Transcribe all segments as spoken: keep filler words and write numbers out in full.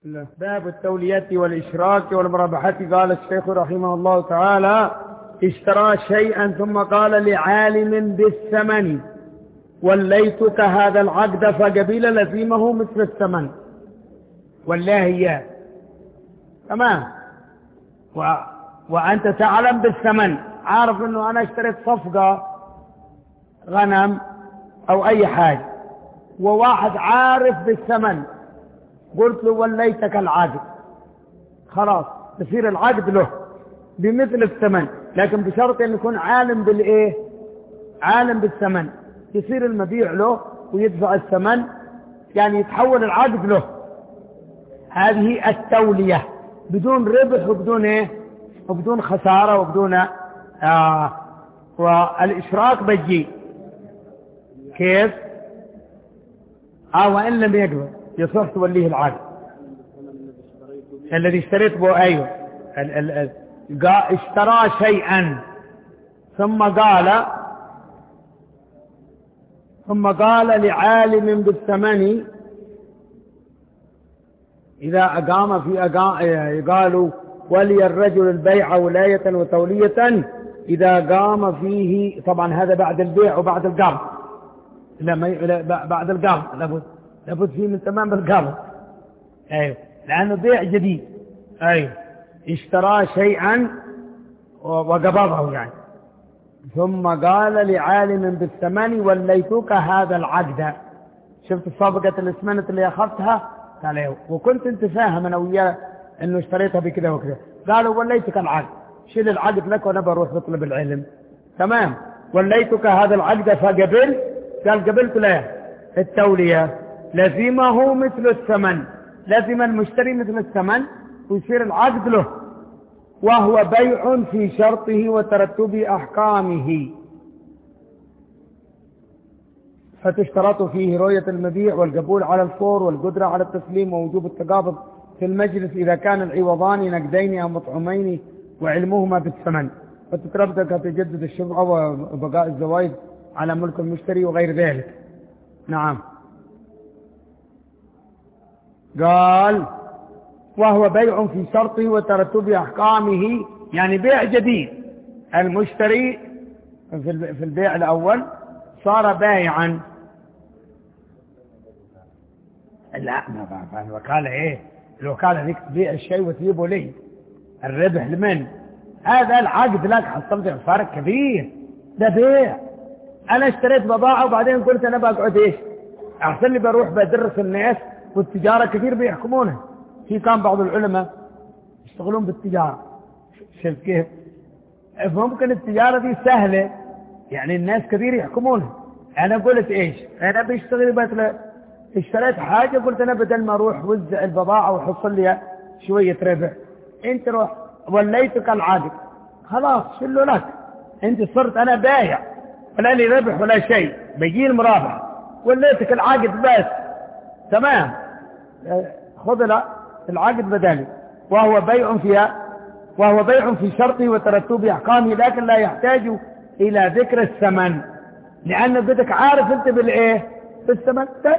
باب التولية والإشراك والمرابحة. قال الشيخ رحمه الله تعالى: اشترى شيئا ثم قال لعالم بالثمن: وليتك هذا العقد فقبيل لزيمه مثل الثمن. والله إياه تمام، و... وأنت تعلم بالثمن، عارف أنه أنا اشتريت صفقة غنم أو أي حاجة، وواحد عارف بالثمن، قلت له وليتك العقد، خلاص تصير العقد له بمثل الثمن، لكن بشرط أن يكون عالم بالإيه؟ عالم بالثمن، يصير المبيع له ويدفع الثمن، يعني يتحول العقد له. هذه التولية بدون ربح وبدون إيه؟ وبدون خسارة وبدون آه والإشراك بيجي كيف؟ آه وإن لم يقبل يصح توليه العقد الذي اشتريت به. أيوه ال ال ال اشترى شيئا ثم قال ثم قال لعالم بالثمن إذا أقام في أقام قالوا: ولي الرجل البيع ولاية وتولية إذا قام فيه. طبعا هذا بعد البيع وبعد القبض، لا ما بعد القبض لابد لابد فيه من تمام القبض. أيوه لأنه بيع جديد. أيوه اشترى شيئا وقبضه يعني، ثم قال لعالم بالثمن: وليتك هذا العقد. شفت الصفقة الاسمنت اللي أخذتها؟ قال ايوه، وكنت انت فاهم انا وياه انه اشتريتها بكذا وكذا. قالوا: وليتك العقد، شيل العقد لك وانا بروح بطلب العلم. تمام، وليتك هذا العقد فقبل. قال قبلت له التولية، لزمه مثل الثمن، لزم المشتري مثل الثمن ويصير العقد له، وهو بيع في شرطه وترتب أحكامه، فتشترط فيه رؤية المبيع والقبول على الفور والقدرة على التسليم ووجوب التقابض في المجلس إذا كان العوضان نقدين أو مطعومين وعلمهما بالثمن، فتتربطك تجدد الشفعة وبقاء الزوايد على ملك المشتري وغير ذلك. نعم. قال: وهو بيع في شرطه وترتب أحكامه، يعني بيع جديد. المشتري في البيع الأول صار بايعا. لا ما الوكالة ايه؟ الوكالة ذيك تبيع الشيء وتجيبه لي، الربح لمن؟ هذا العقد لك، حصلت فرق كبير، ده بيع. انا اشتريت بضاعة وبعدين قلت انا بقعد ايش؟ احسن لي بروح بدرس الناس، والتجارة كثير بيحكمونها. في كان بعض العلماء يشتغلون بالتجارة، شوف كيف ممكن التجارة دي سهلة، يعني الناس كثير يحكمونها. انا قلت ايش؟ انا بشتغل مثلا اشتريت حاجة، قلت انا بدل ما اروح وزع البضاعة وحصل لي شوية ربح، انت روح وليتك العقد، خلاص شلو لك، انت صرت انا بايع ولا لي ربح ولا شيء، بيجي المرابح، وليتك العقد بس. تمام، خذ العقد بدالي. وهو بيع فيها وهو بيع في شرطه وترتب احكامه، لكن لا يحتاج الى ذكر الثمن، لان بدك عارف انت بالايه؟ بالثمن بس.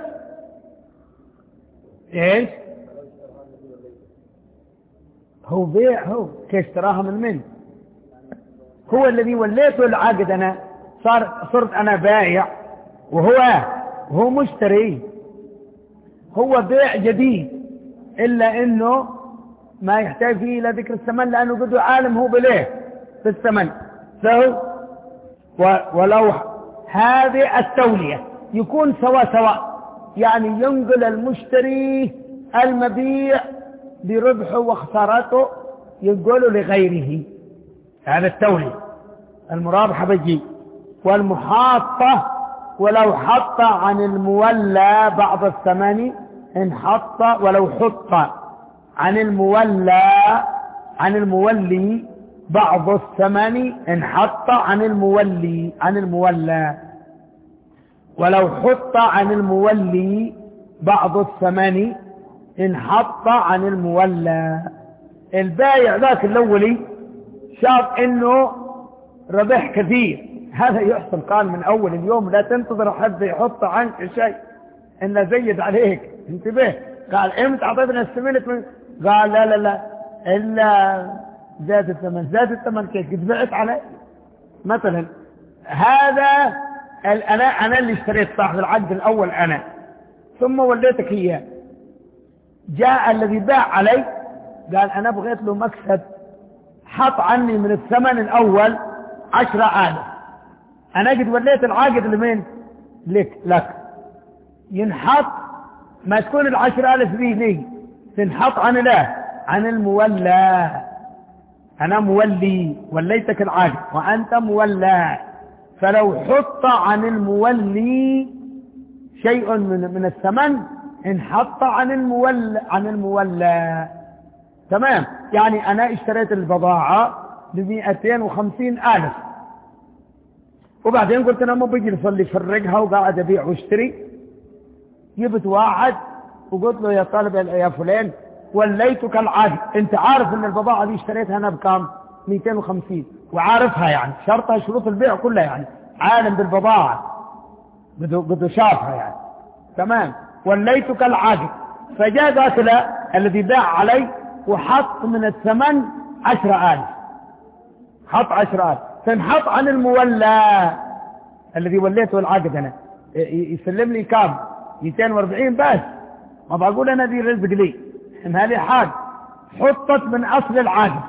ايش؟ هو بيع، هو كاشتراها من من؟ هو الذي وليته العقد، انا صار صرت انا بايع وهو هو مشتري. هو بيع جديد، الا انه ما يحتاج فيه الى ذكر الثمن، لانه قد عالم هو بليه بالثمن. فهو ولو هذه التولية يكون سوا سوا، يعني ينقل المشتري المبيع بربحه وخسارته ينقله لغيره، هذا التولية. المرابحة بيجي. والمحاطة، ولو حط عن المولى بعض الثمن إن حط، ولو حط عن المولى عن المولي بعض الثمن إن حط عن المولي عن المولى ولو حط عن المولي بعض الثمن إن حط عن المولى. البايع ذاك الأولي شاف إنه ربح كثير، هذا يحصل. قال من أول اليوم لا تنتظر حد يحط عنك شيء إنه زيد عليك، انتبه، قال امتى اعطيتنا السمنة من... قال لا لا لا الا زاد الثمن. زاد الثمن كيف؟ قد بعت علي مثلا. هذا انا انا اللي اشتريت صاحب العقد الاول انا، ثم وليتك اياه. جاء الذي باع علي قال انا بغيت له مكسب، حط عني من الثمن الاول عشرة آلاف، انا قد وليت العقد لمين؟ لك لك ينحط، ما تكون العشرة آلاف ذي لي، تنحط عن لا عن المولى. انا مولي، وليتك العقد وانت مولى، فلو حط عن المولي شيء من من الثمن انحط عن المولى عن المولى. تمام؟ يعني انا اشتريت البضاعة بمئتين وخمسين الف، وبعدين قلت انا ما بيجي لصلي فرقها وقاعد ابيع واشتري. جبت واحد وقلت له يا طالب يا فلان وليتك العقد، انت عارف ان البضاعة دي اشتريتها انا بكام؟ مئتين وخمسين، وعارفها يعني شرطها شروط البيع كلها، يعني عالم بالبضاعة بده بده شافها يعني. تمام؟ وليتك العقد. فجاء ذاك الذي باع علي وحط من الثمن عشرة آلاف، حط عشرة آلاف، فانحط عن المولى الذي وليته العقد انا، يسلم لي كام؟ مئتين وأربعين بس. ما بقول انا دي رزق لي، ان هذه حاجة حطت من اصل العقد،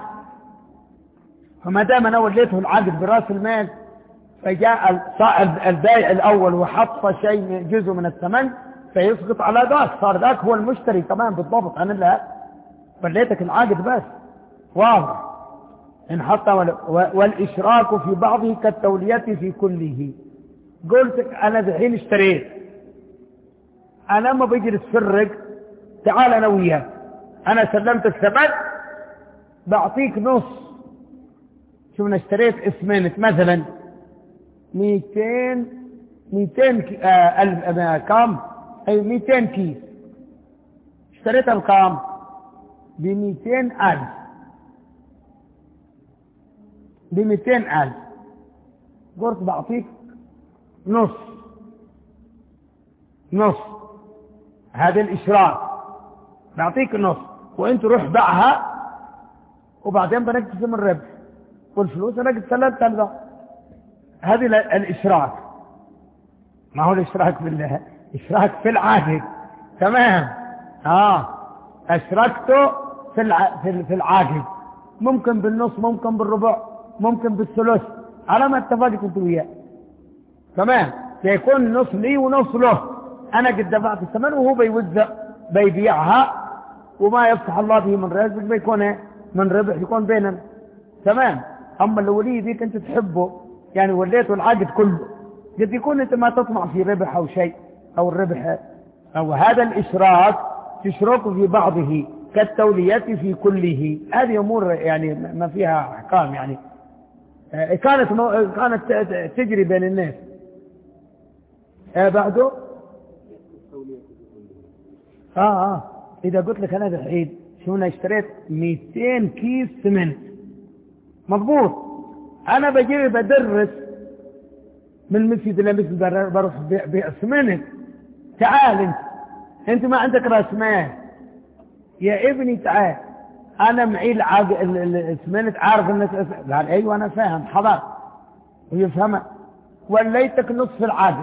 فما دام انا وليته العقد براس المال، فجاء البائع الاول وحط شيء جزء من الثمن فيسقط على ذاك، صار ذاك هو المشتري كمان بالضبط. انا لا وليتك العقد بس، واضح؟ ان حط والاشراك في بعضه كالتولية في كله. قلت انا دحين اشتريت، انا ما بيجي تفرق، تعال انا وياك، انا سلمت الثمن بعطيك نص. شوف انا اشتريت اسمنت مثلا مئتين مئتين كي... آه الف آه كام؟ اي مئتين كيس، اشتريتها بكام؟ بمئتين الف، بمئتين الف. قلت بعطيك نص نص، هذا الاشراك، بعطيك نص وانت روح بيعها وبعدين بنقسم الربح والفلوس انا قد سلمت لها. هذه الاشراك. ما هو الاشراك بالله، اشراك في العهد. تمام؟ اه اشركته في الع... في العهد، ممكن بالنص، ممكن بالربع، ممكن بالثلث، على ما اتفقت انت وياه. تمام؟ سيكون نص لي ونص له، انا قد دفعت الثمن وهو بيوزع بيبيعها، وما يفتح الله به من رزق بيكون من ربح يكون بيننا. تمام؟ اما الولي ذيك انت تحبه، يعني وليته العقد كله، قد يكون انت ما تطمع في ربح او شيء، او الربح او هذا الاشراك تشرك في بعضه كالتولية في كله. هذه امور يعني ما فيها احكام، يعني كانت كانت تجري بين الناس. آه بعده اه اه اذا قلت لك انا دحين شو انا اشتريت مئتين كيس سمنت، مضبوط، انا بجي بدرس من مسجد الى مسجد بروح بيع سمنت. تعال انت انت ما عندك راس مال يا ابني، تعال انا معي السمنت، عارف الناس. قال ايوه انا فاهم، حضر ويفهمها. وليتك نصف العقد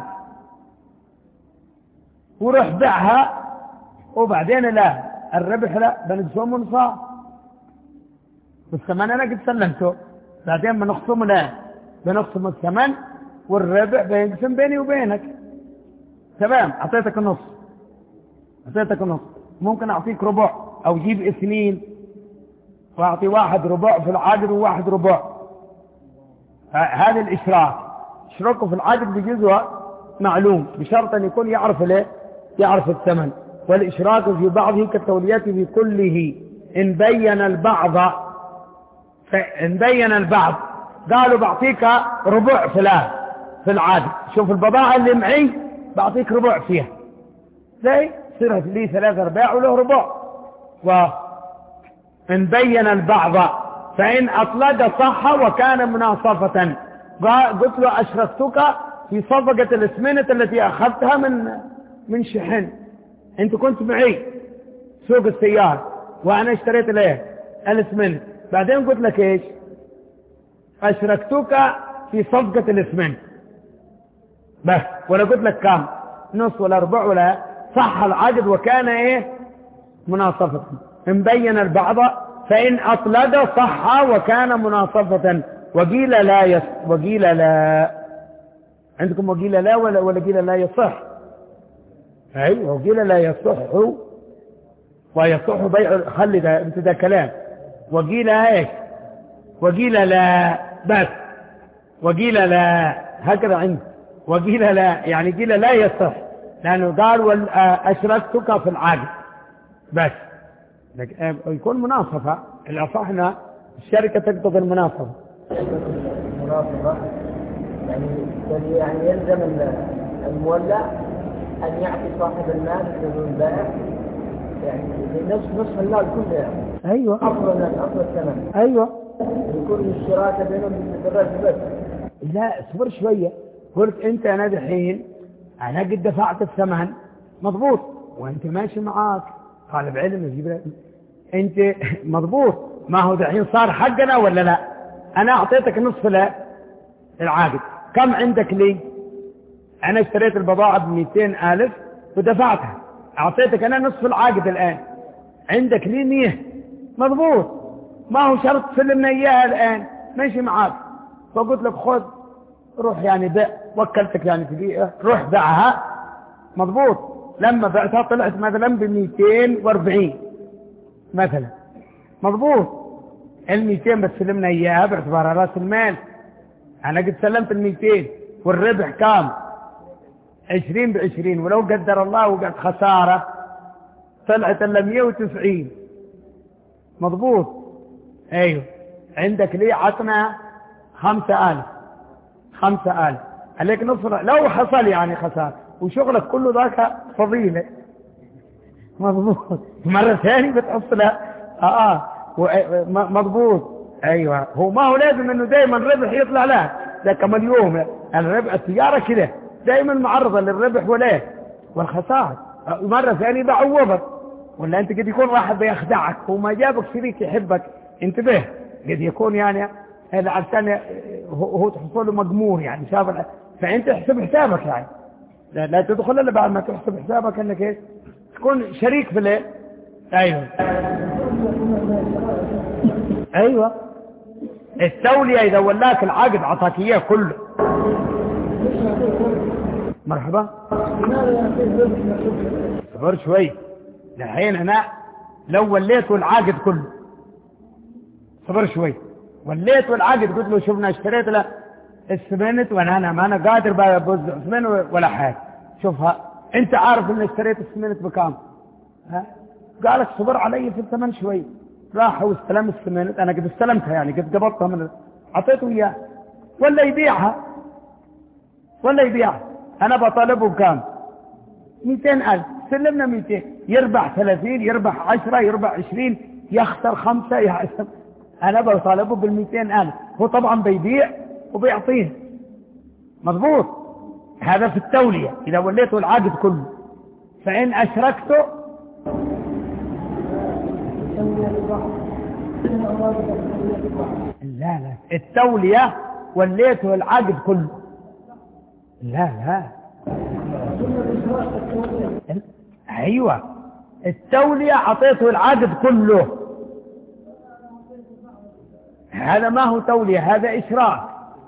وروح بيعها، وبعدين لا الربح لا بنقسم نصاع، والثمن انا قد سلمته، بعدين بنقسم لا بنقسم الثمن والربح بينقسم بيني وبينك. تمام؟ اعطيتك النص، اعطيتك النص، ممكن اعطيك ربع او جيب اثنين واعطي واحد ربع في العقد وواحد ربع. هذا الاشراك، اشراكه في العقد بجزء معلوم بشرط ان يكون يعرف له يعرف الثمن. والاشراك في بعضه كالتولية في كله ان بين البعض، فان بين البعض قالوا بعطيك ربع فلان في العقد، شوف البضاعة اللي معي بعطيك ربع فيها، زي صرت لي ثلاثة ارباع وله ربع. وإن بين البعض فإن أطلق صح وكان مناصفة. قلت له أشرفتك في صفقة الاسمنة التي أخذتها من من شحن، أنت كنت معي سوق السيارة وانا اشتريت الايه الاسمنت، بعدين قلت لك ايش اشركتك في صفقة الاسمنت بس، ولا قلت لك كام نص ولا ربع ولا، صح العقد وكان ايه مناصفة، مبين البعض فإن أطلق صح وكان مناصفة، وقيل لا يص... وقيل لا، عندكم وقيل لا ولا ولا قيل لا يصح؟ أيوة وقيل لا يصح ويصح بيع، خلي ده انت ده كلام، وقيل ايش وقيل لا بس، وقيل لا هكذا عندي، وقيل لا يعني قيل لا يصح لأنه قال أشركتك في العقد بس، يكون مناصفة الأصحنا الشركة تقتضي المناصفة. المناصفة يعني يعني يلزم المولى أن يعطي صاحب المال بدون بيع، يعني نصف نصف المال كله يعني. أيوة أفضل أفضل الثمن. أيوة يكون الشراكة بينهم بالرأس بس. لا اصبر شوية، قلت أنت أنا دحين أنا قد دفعت الثمن مضبوط وأنت ماشي معاك طالب علم يجيب لك أنت مضبوط، ما هو دحين صار حقنا ولا لا؟ أنا أعطيتك نصف لا العقد، كم عندك لي؟ أنا اشتريت البضاعة بمئتين ألف ودفعتها، أعطيتك أنا نصف العقد الآن، عندك لي مية مضبوط، ما هو شرط تسلمنا إياها الآن ماشي معاك، فقلت لك خذ روح يعني بيع، وكلتك يعني تبيعها روح بيعها مضبوط، لما بعتها طلعت مثلا بمئتين واربعين مثلا مضبوط، المئتين بتسلمنا إياها باعتبارها رأس المال، أنا قد سلمت المئتين والربح كام عشرين بعشرين، ولو قدر الله وقعت خسارة طلعت إلا مئة وتسعين مضبوط. أيوه عندك لي عطنا خمسة آلاف خمسة آلاف عليك نصف، لو حصل يعني خسارة وشغلك كله ذاك فضيلة مضبوط، مرة ثانية بتحصلها آه آه مضبوط. أيوه هو ما هو لازم إنه دائما الربح يطلع له، ده كما اليوم الربح التجارة كده دائما معرضة للربح ولا والخسارة، مرة ثانية بعوضك، ولا أنت قد يكون واحد بيخدعك وما جابك شريك يحبك، انتبه قد يكون يعني هذا عشان هو تحصل له مجموع يعني شاف، فأنت احسب حسابك يعني لا, لا تدخل إلا بعد ما تحسب حسابك أنك إيه تكون شريك في الايه. أيوه أيوه التولية إذا ولاك العقد عطاك إياه كله. مرحبا صبر شوي، الحين أنا لو وليته العقد كله، صبر شوي، وليته العقد قلت له شوفنا اشتريت له السمنت وانا انا ما انا قادر بوزع سمنت ولا حاجه، شوفها انت عارف ان اشتريت السمنت بكام؟ ها قالك صبر علي في الثمن شوي، راح واستلم السمنت، انا قد استلمتها يعني قد قبضتها من اعطيته اياه، ولا يبيعها ولا يبيعها، انا بطالبه بكام؟ مئتين ألف، سلمنا مئتين، يربح ثلاثين يربح عشرة يربح عشرين يخسر خمسة يحسب، أنا بطالبه بالمئتين ألف، هو طبعا بيبيع وبيعطيه مضبوط. هذا في التولية إذا وليته العقد كله، فإن أشركته لا لا التولية وليته العقد كله، لا لا أيوة التولية أعطيته العقد كله، هذا ما هو تولية هذا إشراك.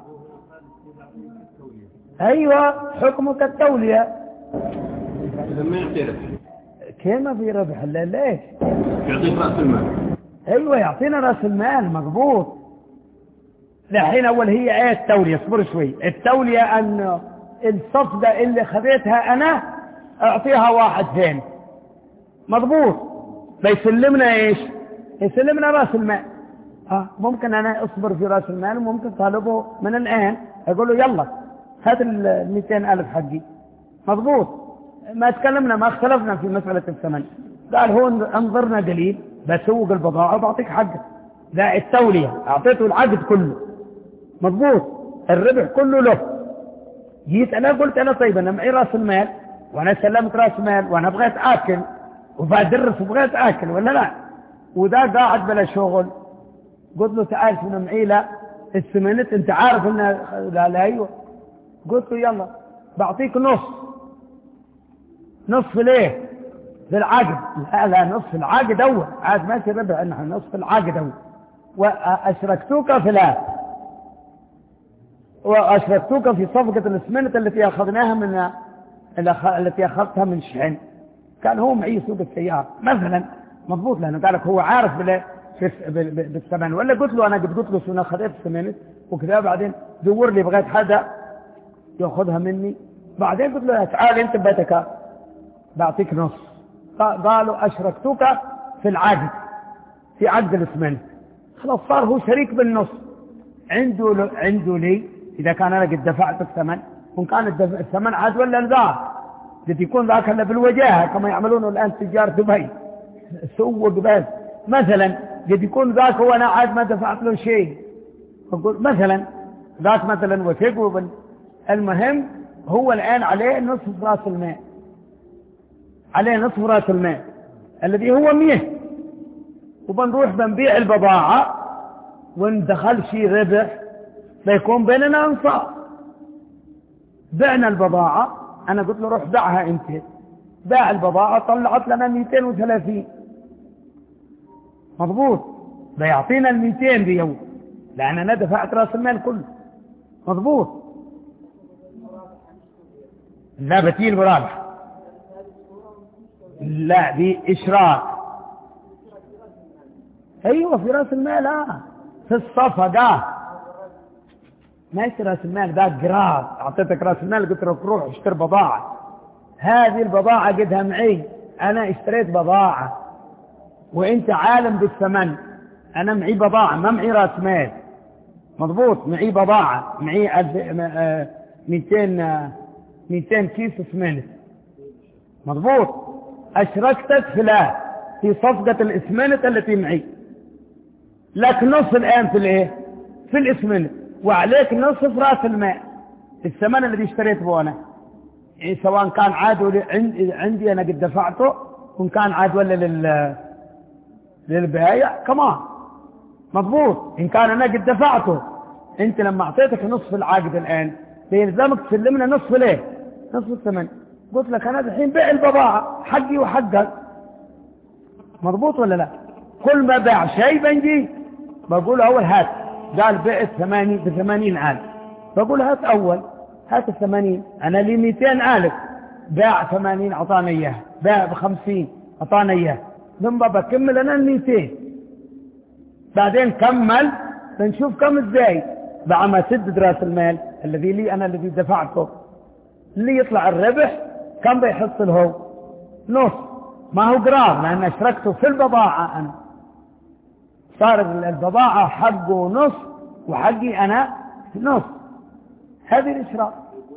أيوة حكمك التولية. إذا ما يعطي ربح كيف ما في ربح؟ لا ليش؟ يعطيك رأس المال. أيوة يعطينا رأس المال مضبوط. الحين أول هي إيه التولية؟ اصبر شوي. التولية أن الصفقة اللي خذيتها أنا أعطيها واحد ثاني مضبوط، بيسلمنا إيش؟ يسلمنا رأس المال. آه ممكن أنا أصبر في رأس المال وممكن طالبه من الآن أقول له يلا هات المئتين ألف حقي مضبوط، ما تكلمنا ما اختلفنا في مسألة الثمن، قال هو انظرنا قليل بسوق البضاعة وبعطيك حقك، لا التولية أعطيته العقد كله مضبوط، الربح كله له. جيت أنا قلت أنا طيب أنا معي رأس المال وأنا سلمت رأس مال وأنا بغيت آكل وبدرس وبغيت اكل ولا لا، وده قاعد بلا شغل. قلت له تعال شنو معي لا السمنت انت عارف انه لا لا ايوه. قلت له يلا بعطيك نص. نصف ليه؟ في العقد. لا لا نصف العقد اول، عاد ماشي ربع انها نصف العقد اول. واشركتوك في لا واشركتوك في صفقة الاسمنت التي اخذناها من التي اخذتها من شحن. كان هو معي سوق السيارة مثلا، مضبوط، لانه قال لك هو عارف بلا بالثمن. ولا قلت له انا قد قلت له شنو اخذت السمنت وكذا، بعدين دور لي بغيت حدا ياخذها مني، بعدين قلت له تعال انت بيتك بعطيك نص. قالوا اشركتك في العقد، في عقد الاسمنت. خلاص صار هو شريك بالنص، عنده عنده لي اذا كان انا قد دفعت الثمن، وان كان الثمن عاد ولا ذاك قد يكون ذاك الا بالوجاهه كما يعملونه الان تجار دبي سوق بس مثلا، قد يكون ذاك هو انا عاد ما دفعت له شيء، اقول مثلا ذاك مثلا وثق. المهم هو الان عليه نصف راس المال، عليه نصف راس المال الذي هو مية، وبنروح بنبيع البضاعة وان دخل شيء ربح بيكون بيننا انصاف. بعنا البضاعة، انا قلت له روح بيعها انت، باع البضاعة طلعت لنا مئتين وثلاثين، مضبوط، بيعطينا المئتين بيوم لان انا دفعت راس المال كله، مضبوط. لا بتيل برابح، لا دي اشراك. ايوه في راس المال، اه في الصفقة ما يصير راس المال ذاك قراض. اعطيتك راس المال قلت لك روح اشتري بضاعة، هذه البضاعة قدها معي، انا اشتريت بضاعة وانت عالم بالثمن، انا معي بضاعة ما معي راس مال، مضبوط، معي بضاعة، معي مئتين مئتين كيس اسمنت، مضبوط. اشركتك في لا في صفقة الاسمنت التي معي، لك نص الان في الايه في الاسمنت، وعليك نصف راس المال الثمن الذي اشتريت به انا، يعني سواء كان عاد عندي, عندي انا قد دفعته، وان كان عاد ولا لل للبائع كمان، مضبوط. ان كان انا قد دفعته، انت لما اعطيتك نصف العقد الان بيلزمك تسلمنا نصف ليه نصف الثمن. قلت لك انا الحين بيع البضاعة حقي وحقك، مضبوط ولا لا؟ كل ما باع شيء بنجي بقول اول هات، قال بيع الثمانين بثمانين الف، بقول هات اول هات الثمانين، انا لي مئتين الف، باع ثمانين اعطانا اياه، باع بخمسين اعطانا اياه، ثم بكمل انا المئتين، بعدين كمل بنشوف كم ازاي بعد ما سدد راس المال الذي لي انا الذي دفعته، اللي يطلع الربح كم بيحصل هو نص، ما هو قرار لان اشركته في البضاعة انا، صار البضاعة حقه نص وحقي انا نص، هذه الاشراك.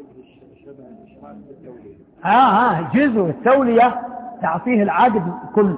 اه اه جزء التولية تعطيه العقد كله،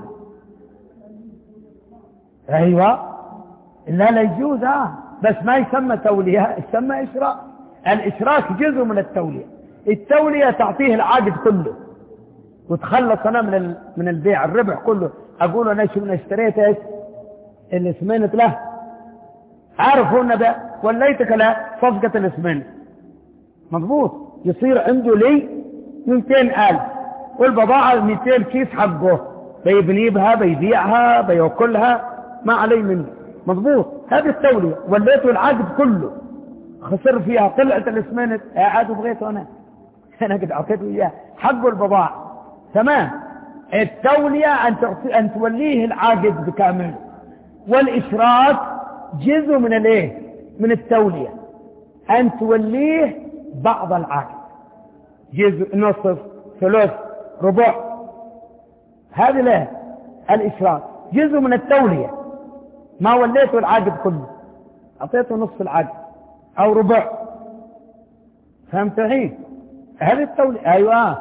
ايوه لا لا يجوز، اه بس ما يسمى تولية، يسمى اشراك. الاشراك جزء من التولية، التولية تعطيه العقد كله وتخلص انا من من البيع الربح كله، اقول انا شو من اشتريت ايش الاسمنت له، عارف هو ده وليتك له صفقة الاسمنت، مضبوط، يصير عنده لي مئتين الف والبضاعة مئتين كيس حقه، بيبني بها بيبيعها بيوكلها ما علي منه، مضبوط. هذه التولية، وليته العقد كله، خسر فيها طلعت الاسمنت قاعد وبغيته انا انا قد اعطيته اياه حقه البضاعة، تمام. التولية ان ان توليه العقد بكامل، والاشراك جزء من الايه من التولية، ان توليه بعض العقد، جزء نصف ثلث ربع، هذا لا الاشراك جزء من التولية، ما وليته العقد كله، اعطيته نصف العقد او ربع، فهمت الحين؟ هذه التولية، ايوه.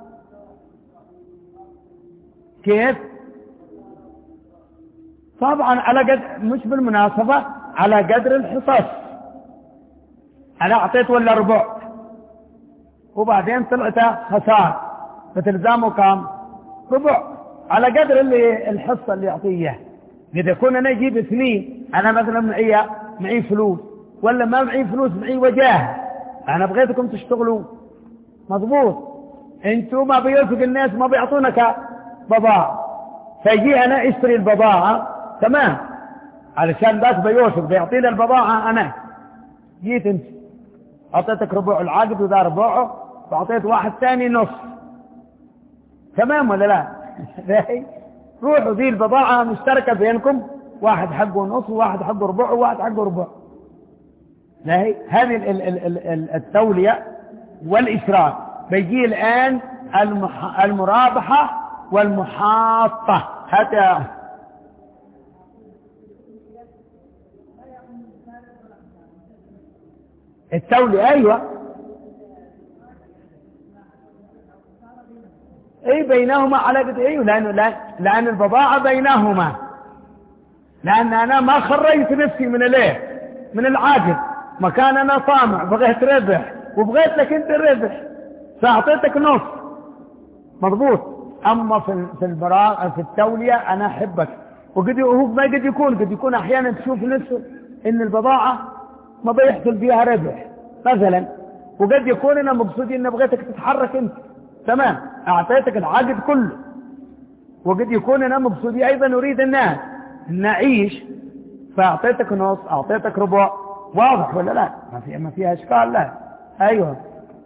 كيف؟ طبعا على قدر، مش بالمناسبة، على قدر الحصص، انا اعطيت ولا ربع وبعدين طلعت خسارة بتلزامه كام؟ ربع، على قدر اللي الحصة اللي يعطيه إياه. إذا كنا أنا أجيب اثنين، أنا مثلا معي معي فلوس ولا ما معي فلوس، معي وجاه، أنا بغيتكم تشتغلوا مضبوط. أنتوا ما بيوفق الناس، ما بيعطونك بضاعة، فيجي أنا اشتري البضاعة تمام علشان ذاك بيوفق بيعطيني البضاعة. أنا جيت أنت أعطيتك ربع العقد وذا ربعه، وأعطيت واحد ثاني نص، تمام ولا لا؟ روحوا ذي البضاعة مشتركة بينكم، واحد حقه نص وواحد حقه ربع وواحد حقه ربع. هذه التولية والإشراك. بيجي الآن المرابحة والمحاطة. حتى التولية أيوة اي بينهما علاقة ايوه، لأنه لأن, لأن البضاعة بينهما، لأن أنا ما خرجت نفسي من الايه من العاجل، مكان أنا طامع بغيت ربح وبغيت لك أنت الربح فأعطيتك نص مضبوط. أما في في البراءة في التولية أنا أحبك، وقد هو ما قد يكون قد يكون أحيانا تشوف نفسه إن البضاعة ما بيحصل فيها ربح مثلا، وقد يكون أنا مقصودي إن بغيتك تتحرك أنت تمام، أعطيتك العقد كله، وقد يكون أنا مقصودي أيضا أريد الناس أن أعيش، فأعطيتك نص أعطيتك ربع. واضح ولا لا؟ ما فيها ما فيها إشكال. لا أيوه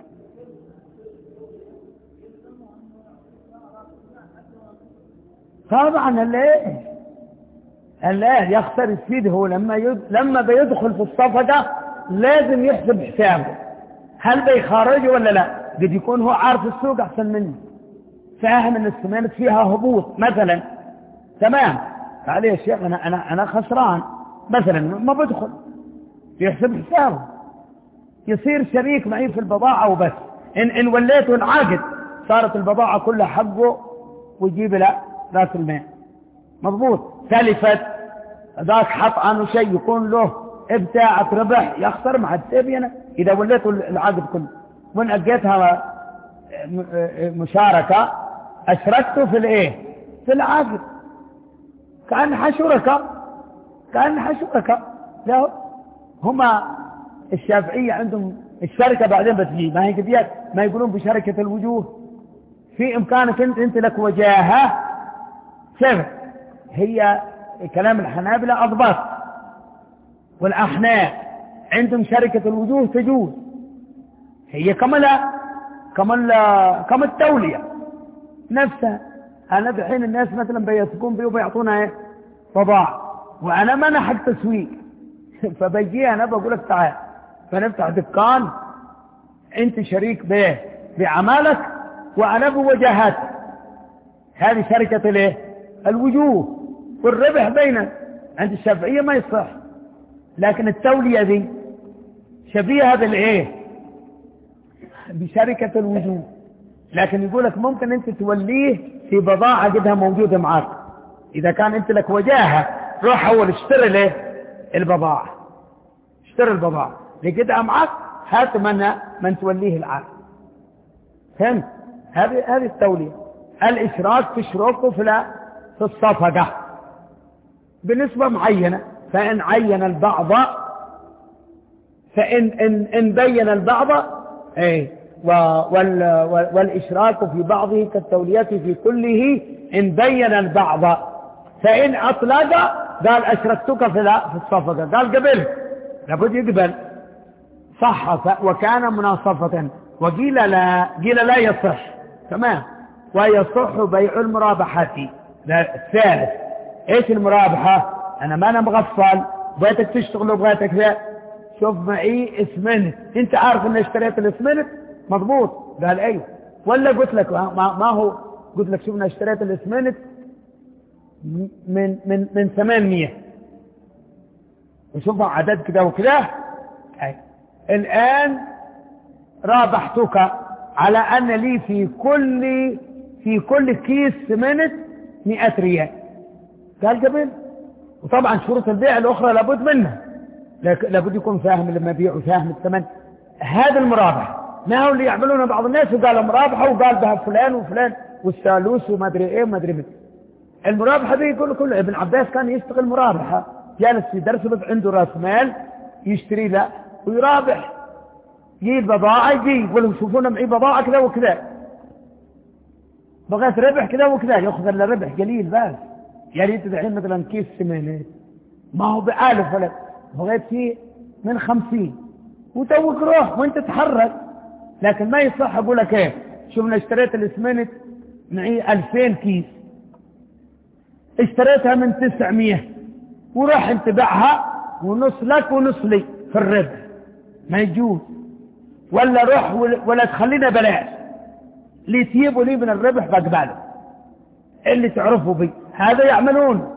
طبعا. اللي اللي يخسر السيد هو لما يد... لما بيدخل في الصفقة لازم يحسب حسابه، هل بيخارجه ولا لا. قد يكون هو عارف السوق أحسن مني، فاهم ان السمانة فيها هبوط مثلا تمام، عليه الشيخ أنا, أنا, أنا خسران مثلا ما بدخل، يحسب حسابه، يصير شريك معي في البضاعة وبس. إن, إن وليته العاقد صارت البضاعة كلها حقه ويجيب له راس المال مضبوط. تلفت ذاك حط عنه شيء يكون له ابتاعة ربح يخسر مع التبينة إذا وليته العاقد كله. وإن أجيتها مشاركة أشركته في الإيه في العقد كأنها شركة كأنها شركة. لا هما الشافعية عندهم الشركة بعدين بتجي ما هي قضية ما يقولون بشركة الوجوه، في إمكانك أنت أنت لك وجاهة شبه. هي كلام الحنابلة أضبط، والأحناف عندهم شركة الوجوه تجوز، هي كمل كمل كم التولية نفسها. أنا بحين الناس مثلا بيثقون بي وبيعطونا إيه بضاعة، وأنا ما أنا حق تسويق فبيجي أنا بقول لك تعال فنفتح دكان، أنت شريك به بعملك وأنا بوجهات، هذه شركة الايه الوجوه والربح بيننا. عند الشافعية ما يصح، لكن التولية دي شبيهة بالايه بشركة الوجوه، لكن يقول لك ممكن انت توليه في بضاعة قدها موجودة معك، اذا كان انت لك وجاهة روح اول اشتري له البضاعة، اشتري البضاعة لقدها معك هات من من توليه العقد. فهمت؟ هذه هذه التولية. الاشراك تشركه في في الصفقة بنسبة معينة، فإن عين البعض فإن إن إن بين البعض اي وال والاشراك في بعضه كالتولية في كله إن بين البعض، فإن أطلق قال أشركتك في في الصفقة، قال قبل لابد يقبل صح وكان مناصفة، وقيل لا قيل لا يصح تمام. ويصح بيع المرابحة. الثالث ايش المرابحة؟ انا ما انا مغفل بغيتك تشتغل وبغيتك ذا شوف معي اسمنت، انت عارف ان اشتريت الاسمنت مضبوط؟ قال ايوه. ولا قلت لك ما, ما هو قلت لك شوف انا اشتريت الاسمنت من من من ثمانمية وشوفها عدد كده وكده، اي الان رابحتك على ان لي في كل في كل كيس سمنت مئة ريال. قال قبل. وطبعا شروط البيع الاخرى لابد منها، لابد يكون فاهم لما يبيع وفاهم الثمن. هذا المرابحة ما هو اللي يعملونه بعض الناس وقال مرابحة وقال بها فلان وفلان والثالوث وما ادري ايه وما ادري مين. المرابحة دي يقول كله. ابن عباس كان يشتغل مرابحة، جالس في درس بس عنده راس مال يشتري له ويرابح، يجيب بضاعة، يجي يقول لهم شوفونا معي بضاعة كذا وكذا، بغيت ربح كذا وكذا، يأخذ له ربح قليل بس. يعني انت دحين مثلا كيس سمنة ما هو بألف ولا بغيت فيه من خمسين وتوك روح وانت تحرك، لكن ما يصح اقول لك ايه شوفنا اشتريت الاسمنت معي ألفين كيس، اشتريتها من تسعمية وروح انت بعها ونص لك ونص لي في الربح، ما يجوز. ولا روح ولا تخلينا بلاش، اللي تجيبوا لي من الربح بقبله اللي تعرفوا بي. هذا يعملون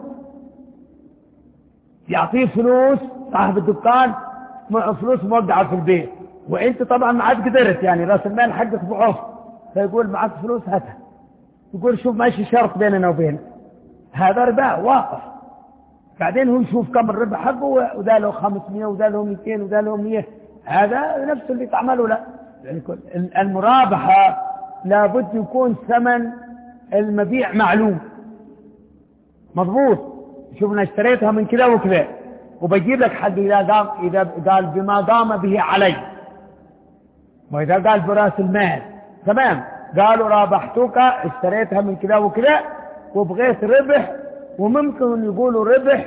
يعطيه فلوس صاحب الدكان فلوس موقعة في البيت، وانت طبعا ما عاد قدرت يعني راس المال حقك ضعف، فيقول معك فلوس هاتها، يقول شوف ماشي شرط بيننا وبينك، هذا ربا واقف. بعدين هو يشوف كم الربح حقه وذا له خمسمية وذا له مئتين وذا له مية، هذا نفس اللي تعمله. لا المرابحة لابد يكون ثمن المبيع معلوم مضبوط. شوفنا اشتريتها من كذا وكذا وبجيب لك حد إذا قام إذا قال بما قام به علي، وإذا قال براس المال تمام، قالوا رابحتك اشتريتها من كذا وكذا وبغيت ربح، وممكن يقولوا ربح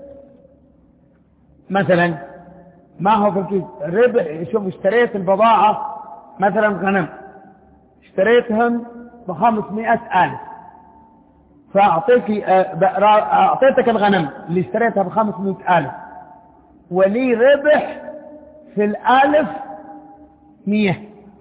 مثلا ما هو في الكيس ربح. شوف اشتريت البضاعة مثلا غنم اشتريتهم بخمسمائة ألف، فأعطيك أعطيتك الغنم اللي اشتريتها بخمسمائة ألف ولي ربح في الألف مية،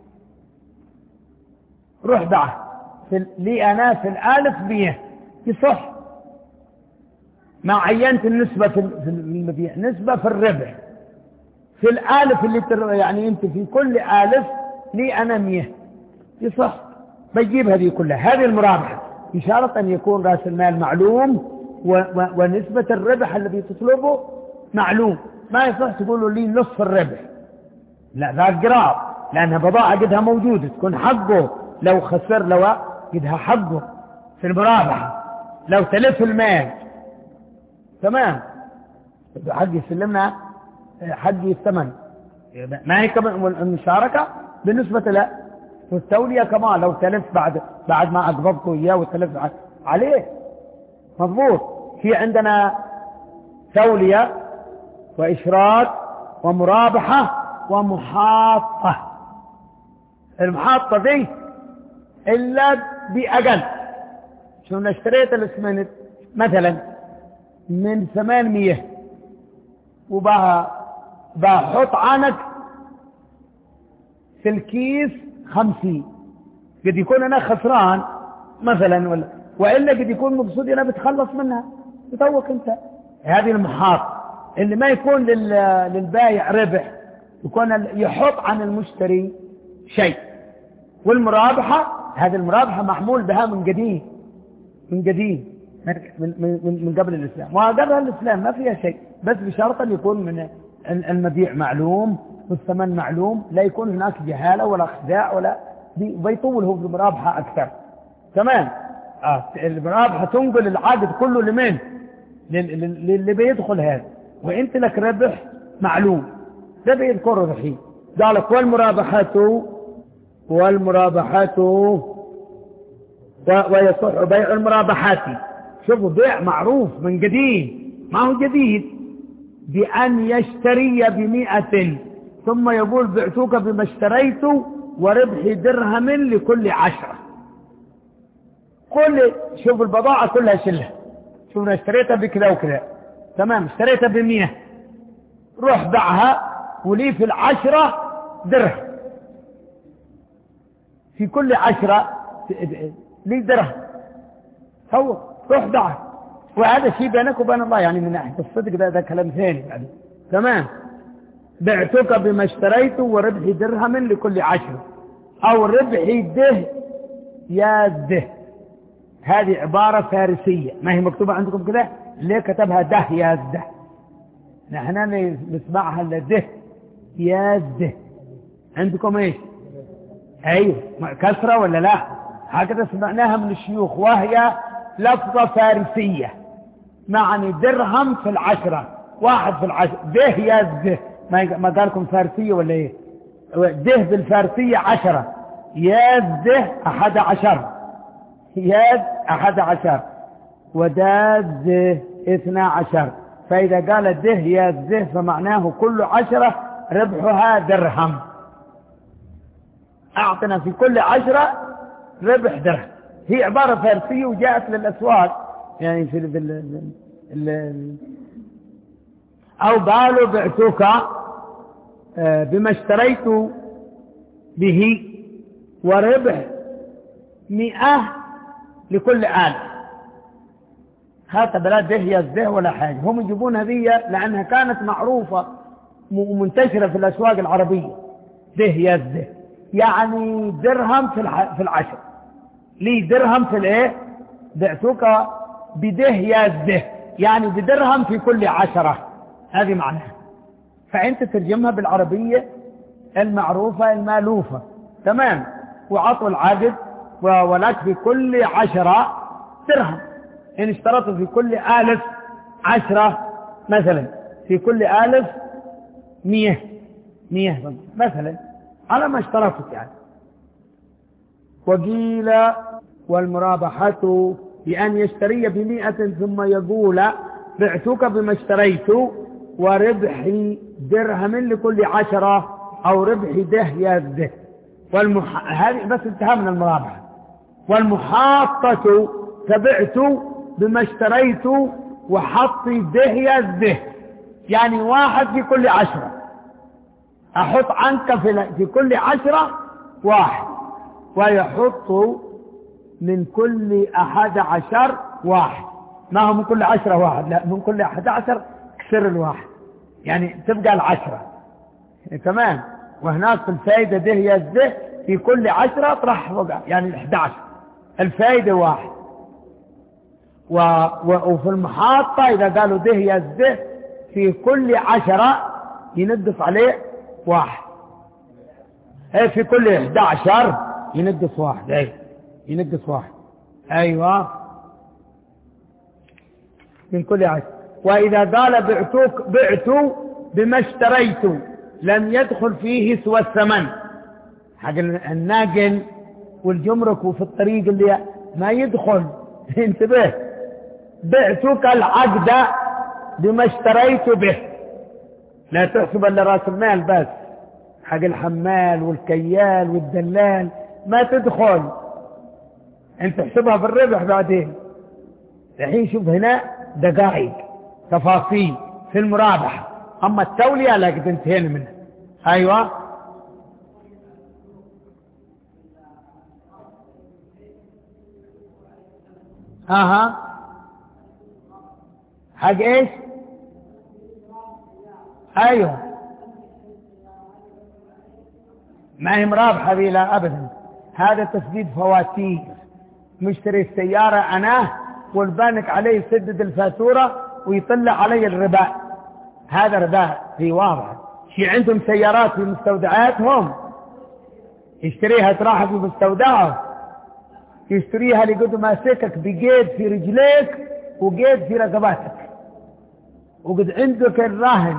روح دعه في لي أنا في الألف مية يصح. ما عينت النسبة في المبيع، نسبة في الربح في الألف اللي تر... يعني أنت في كل ألف لي أنا مية يصح، بجيب هذه كلها. هذه المرابحة بشرط أن يكون رأس المال معلوم و... و... ونسبة الربح الذي تطلبه معلوم. ما يصح تقولوا لي نصف الربح، لا ذا قراب، لأنها بضاعة قدها موجودة تكون حقه، لو خسر لو قدها حقه في المرابحة، لو تلف المال تمام حق يسلمنا حق الثمن، ما هي كمان المشاركة بالنسبة له، والتولية كمان لو تلف بعد بعد ما أقبضته إياه وتلف عليه مضبوط. في عندنا تولية وإشراك ومرابحة ومحاطة. المحاطة دي إلا بأقل. شو اشتريت الاسمنت مثلا من ثمانمية وبحط عنك في الكيس خمسين، قد يكون أنا خسران مثلا، ولا وإلا قد يكون مقصودي أنا بتخلص منها بتوك أنت. هذه المحاط اللي ما يكون للبايع ربح، يكون يحط عن المشتري شيء. والمرابحة هذه المرابحة معمول بها من قديم من قديم من, من, من قبل الإسلام، وقبل الإسلام ما فيها شيء، بس بشرط أن يكون من المبيع معلوم والثمن معلوم، لا يكون هناك جهالة ولا خداع ولا بيطول هو المرابحة أكثر. تمام. آه. المرابحة تنقل العقد كله لمن للي بيدخل هذا، وانت لك ربح معلوم، ده بيذكر ربحي. قالك والمرابحات والمرابحات ويصح بيع المرابحات. شوفوا بيع معروف من قديم ما هو جديد، بأن يشتري بمئة ثم يقول بعتوك بما اشتريت وربحي درهم لكل عشرة. كل شوف البضاعة كلها شلها، شوف اشتريتها بكذا وكذا تمام، اشتريتها بمئة، روح بعها ولي في العشرة درهم، في كل عشرة لي درهم، هو روح بعها. وهذا شيء بينك وبين الله يعني من ناحية الصدق، ده, ده كلام ثاني يعني. تمام. بعتك بما اشتريت وربحي درهم لكل عشرة، او ربحي ده يا ده. هذه عبارة فارسية ما هي مكتوبة عندكم كده، ليه كتبها ده يا ده؟ نحن نسمعها لده يا ده. عندكم ايش؟ ايوه كسرة ولا لا؟ هكذا سمعناها من الشيوخ، وهي لفظة فارسية، معني درهم في العشرة، واحد في العشرة، ده يزده، ما قالكم فارسية ولا ايه؟ ده بالفارسية عشرة، يزده أحد عشر، يز أحد عشر، وداز اثنى عشر. فإذا قال ده يزده فمعناه كل عشرة ربحها درهم، أعطنا في كل عشرة ربح درهم. هي عبارة فارسية وجاءت للأسواق، يعني في ال ال ال أو قالوا بعتك بما اشتريت به وربح مئة لكل آلة. هذا بلاد ده يزده ولا حاجة، هم يجيبون هذه لأنها كانت معروفة ومنتشرة في الأسواق العربية. ده يزده يعني درهم في في العشر، لي درهم في الايه؟ بعتك بده يزده يعني بدرهم في كل عشرة، هذه معناها. فأنت ترجمها بالعربية المعروفة المالوفة، تمام، وعطوا العقد ولك في كل عشرة درهم. إن اشترطوا في كل آلف عشرة مثلا، في كل آلف مية مية مثلا على ما اشترطت يعني. وقيل والمرابحة بأن يشتري بمئة ثم يقول بعتك بما اشتريت وربحي درهم لكل عشرة أو ربحي ده يده. والمح... هذه بس انتهى من المرابحة. والمحاطة تبعت بما اشتريت وحطي ده يده، يعني واحد في كل عشرة، أحط عنك في, في كل عشرة واحد، ويحط من كل أحد عشر واحد، ما هو من كل عشرة واحد، لا من كل أحد عشر كسر الواحد، يعني تبقى العشرة تمام. وهناك في الفائدة ده يزده في كل عشرة طرح وقع، يعني الأحد عشر الفائدة واحد. و... و... وفي المحاطة إذا قالوا ده يزده في كل عشرة ينقص عليه واحد، ايه في كل احدى عشر ينقص واحد، ايه ينقص واحد، ايوه من كل عشر. واذا قال بعتوك بعتوا بما اشتريت لم يدخل فيه سوى الثمن، حق الناقل والجمرك وفي الطريق اللي ما يدخل انتبه. بعتك العقد بما اشتريت به، لا تحسب الا راس المال بس، حق الحمال والكيال والدلال ما تدخل، انت تحسبها في الربح بعدين. الحين شوف هنا دقائق تفاصيل في المرابحة، اما التولية لا قد انتهينا منها. ايوه اها حق ايش؟ ايوه ما هي مرابحة بي لا ابدا، هذا تسديد فواتير. مشتري السيارة انا والبنك عليه يسدد الفاتورة ويطلع علي الربا، هذا ربا في واضح. شي عندهم سيارات في مستودعاتهم يشتريها تراح في مستودعه، يشتريها لقد ماسكك بقيد في رجليك وقيد في رقباتك وقد عندك الراهن.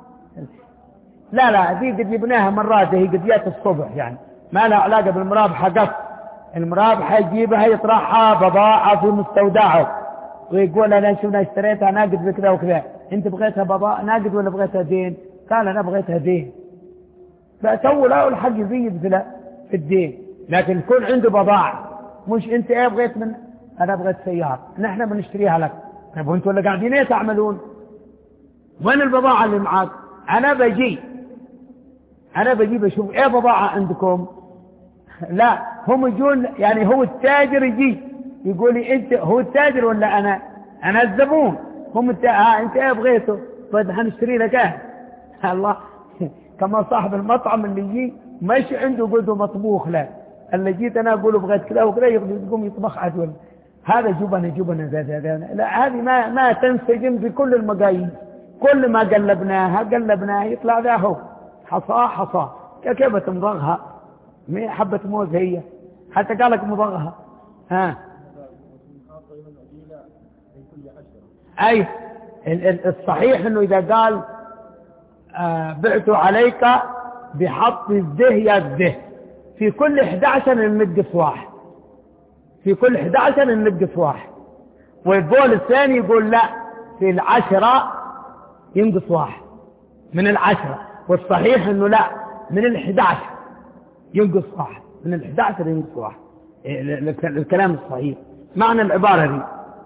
لا لا دي قد يبناها مرات، هي قد جات الصبح، يعني ما لها علاقة بالمرابحة قط. المرابحة يجيبها يطرحها بضاعة في مستودعه ويقول انا شو انا اشتريتها ناقد بكذا وكذا، انت بغيتها بضاعة ناقد ولا بغيتها دين؟ قال انا بغيتها دين، فسووا له الحق يزيد في الدين. لكن يكون عنده بضاعة، مش انت ايه بغيت من انا بغيت سيارة نحن بنشتريها لك، طيب وانتوا اللي قاعدين ايه تعملون؟ وين البضاعة اللي معاك؟ انا بجي انا بجي بشوف ايه بضاعة عندكم. لا هم يجون، يعني هو التاجر يجي يقول لي انت هو التاجر ولا انا انا الزبون. هم التا... ها انت ايه بغيته؟ طيب هنشتري لك ايه؟ الله كما صاحب المطعم اللي يجي مش عنده قدو مطبوخ، لا اللي جيت انا اقول له بغيت كذا وكذا يقوم يطبخ عدول، هذا جبنه جبنه ذا. لا هذه ما ما تنسجم في كل المقاييس، كل ما قلبناها قلبناها يطلع ذا هو حصاه حصاه. كيف تمضغها؟ حبة موز هي حتى قالك مضغها. ها أي الصحيح أنه إذا قال آه بعت عليك بحط الده يا الده في كل إحدى عشر ننقص واحد، في كل إحدى عشر ننقص واحد. والقول الثاني يقول لا، في العشرة ينقص واحد من العشرة. والصحيح أنه لا، من الإحدى عشر ينقص واحد، من الإحدى عشر ينقص واحد. الكلام الصحيح معنى العبارة دي.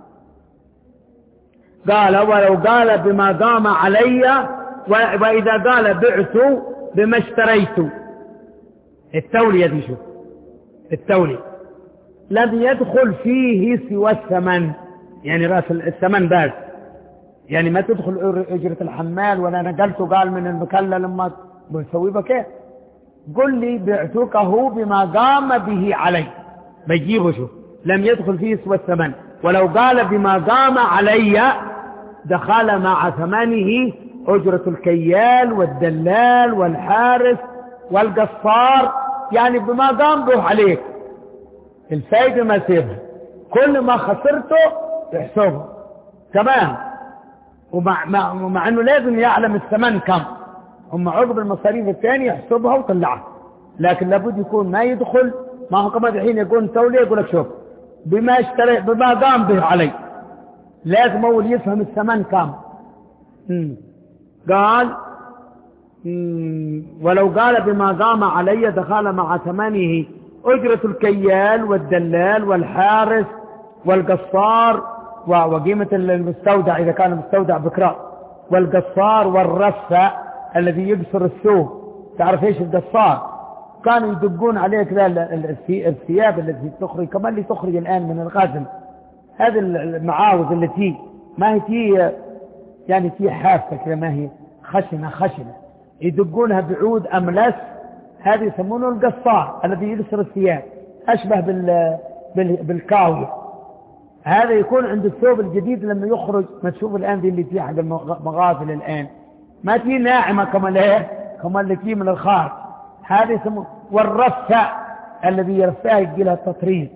قال ولو قال بما قام علي، وإذا قال بعت بما اشتريت، التولية دي شوف التولية لم يدخل فيه سوى الثمن، يعني رأس الثمن بس، يعني ما تدخل أجرة الحمال ولا نقلته قال من المكلة لما بنسوي بكيه. قل لي بعتكه بما قام به علي، بيجيبه شوف لم يدخل فيه سوى الثمن. ولو قال بما قام علي دخل مع ثمنه أجرة الكيال والدلال والحارس والقصار، يعني بما قام به عليك الفايدة ما سيبها، كل ما خسرته يحسبه تمام. ومع مع, مع أنه لازم يعلم الثمن كم، هم عقب المصاريف الثانية يحسبها وطلعها، لكن لابد يكون ما يدخل. ما هو كما الحين يقول تولي يقول لك شوف بما اشتري بما قام به علي، لازم أول يفهم الثمن كم. مم. قال مم. ولو قال بما قام علي دخل مع ثمنه أجرة الكيال والدلال والحارس والقصار وقيمة المستودع إذا كان المستودع بكراء، والقصار والرفة الذي يبصر الثوب. تعرف ايش القصار؟ كانوا يدقون عليه كذا الثياب التي تخرج كمان اللي تخرج الآن من الغزل، هذه المعاوز التي ما هي تي يعني تي حافة كذا، ما هي خشنة خشنة، يدقونها بعود أملس، هذه يسمونه القصار الذي يبصر الثياب، أشبه بال بالكاوية. هذا يكون عند الثوب الجديد لما يخرج، ما تشوف الآن دي اللي تي حق المغازل الآن ما تي ناعمة كما له كما اللي تي من الخارج، هذا يسمونه. والرفع الذي يرفعه يجي لها التطريز.